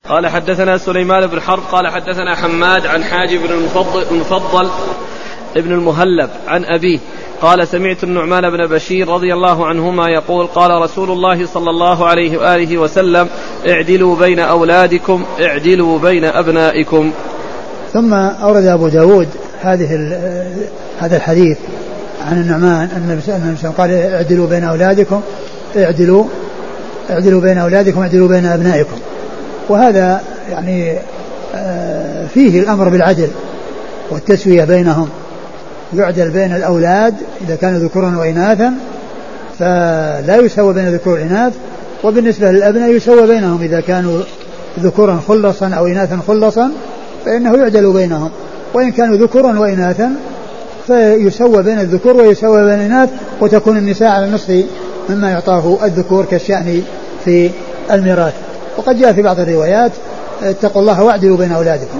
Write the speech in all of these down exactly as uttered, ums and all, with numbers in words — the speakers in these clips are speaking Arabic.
قال حدثنا سليمان بن حرب قال حدثنا حماد عن حاجب بن المفضل, المفضل ابن المهلب عن أبيه قال سمعت النعمان بن بشير رضي الله عنهما يقول قال رسول الله صلى الله عليه وآله وسلم اعدلوا بين أولادكم اعدلوا بين أبنائكم. ثم أورد أبو داود هذه هذا الحديث عن النعمان أن النبي صلى الله عليه وسلم قال اعدلوا بين أولادكم اعدلوا اعدلوا بين أولادكم اعدلوا بين أبنائكم. وهذا يعني فيه الأمر بالعدل والتسوية بينهم، يعدل بين الأولاد إذا كانوا ذكورا وإناثا فلا يسوى بين الذكور والإناث، وبالنسبة للأبناء يسوى بينهم إذا كانوا ذكورا خلصا أو إناثا خلصا فإنه يعدل بينهم، وإن كانوا ذكورا وإناثا فيسوى بين الذكور ويسوى بين الإناث، وتكون النساء على النصف مما يعطاه الذكور كالشأن في الميراث. وقد جاء في بعض الروايات اتقوا الله واعدلوا بين أولادكم.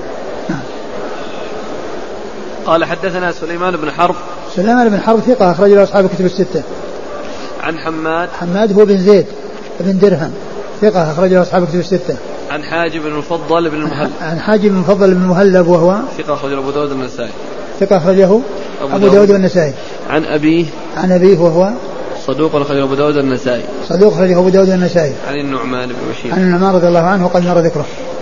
قال حدثنا سليمان بن حرب سليمان بن حرب ثقة أخرج له أصحاب الكتب الستة. عن حماد حماد هو بن زيد بن درهم ثقة أخرج له أصحاب الكتب الستة. عن حاجب بن المفضل بن المهلب عن حاجب بن المفضل بن المهلب وهو ثقة أخرج له أبو داود النسائي ثقة أخرجه أبو, أبو داود والنسائي. عن أبيه عن أبيه وهو صدوق أخرجه أبو داود النسائي صدوق أخرجه أبو داود النسائي. عن النعمان بن بشير عن النعمان رضي الله عنه وقد مر ذكره.